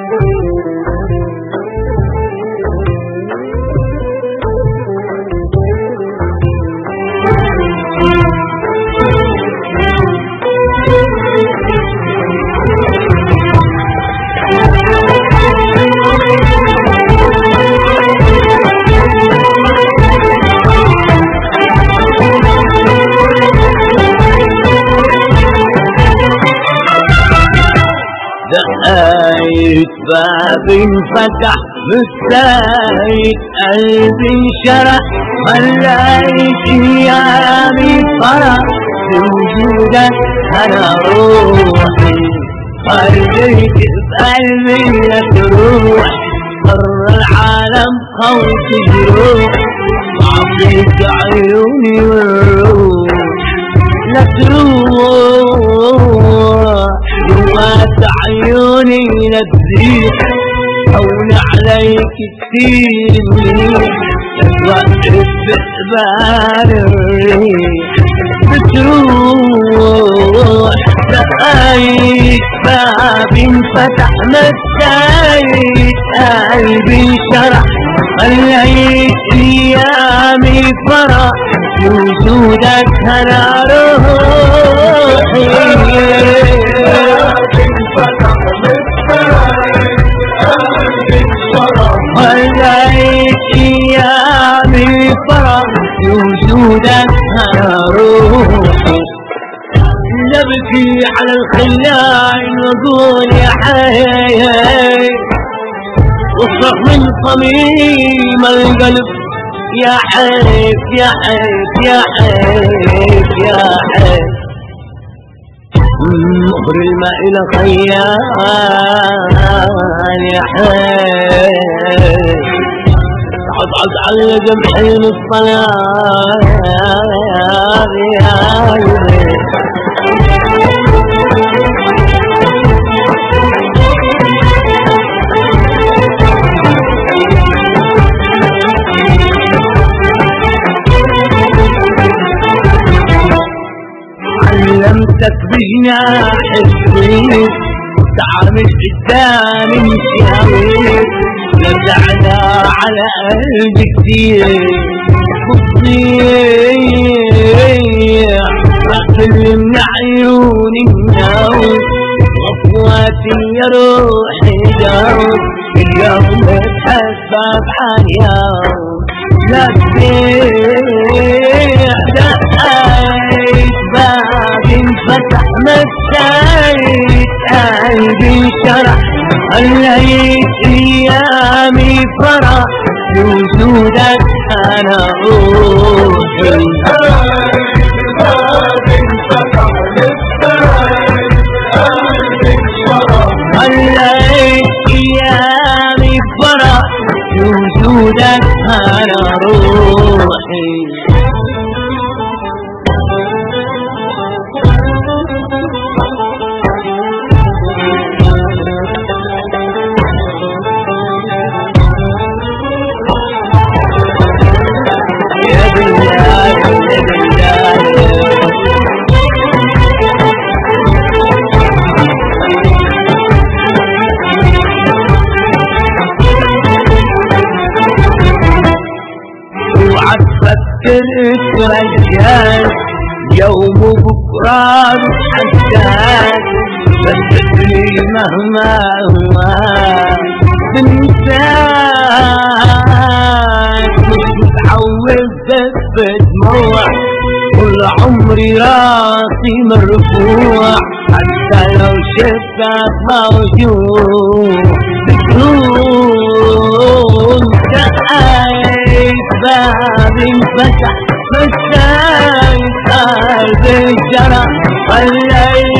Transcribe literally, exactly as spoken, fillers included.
دقايق باب انفتح بالسايق قلبي انشرح خليت ايامي فرح بوجودك انا روحي خليت بقلبي لا تروح بر العالم خوف جروح وعطيك عيوني والروح لا تروح جوات عيوني لا تزيح هون عليك كتير منيح وقف بقبال الريح بتروح دقايق باب انفتح مسايق قلبي انشرح خليت ايامي فرح بوجودك انا روحي خليت ايامي فرح بوجودك انا روحي نبكي على الخلاي نقول يا حي واصرخ من صميم القلب يا حيف يا حيف يا حيف يا حيف مغر الماء إلى خيال يا حيف عضعض على جمحين الصلاة يا حيف علمتك بجناح الصيف تعمل قدامي مشاوير لزعنا على قلبي كتير بتصيح اقل من عيوني مناوي غفواتي يا روحي جاوب اليوم بتحسب حاليوم لا تبيع دقايق باب انفتح مسايق قلبي انشرح خليت ايامي فرح بوجودك انا روحي باب انفتح مسايق قلبي انشرح خليت ايامي فرح بوجودك انا روحي يا بالله يا بالله ترجعك يوم بكرة حساس بس تدري مهما هو تنساك مش متعود بدموع طول عمري راسي مرفوع حتى لو شفتك موجود بتكون دقايق باب انفتح مسايق قلبي انشرح خليت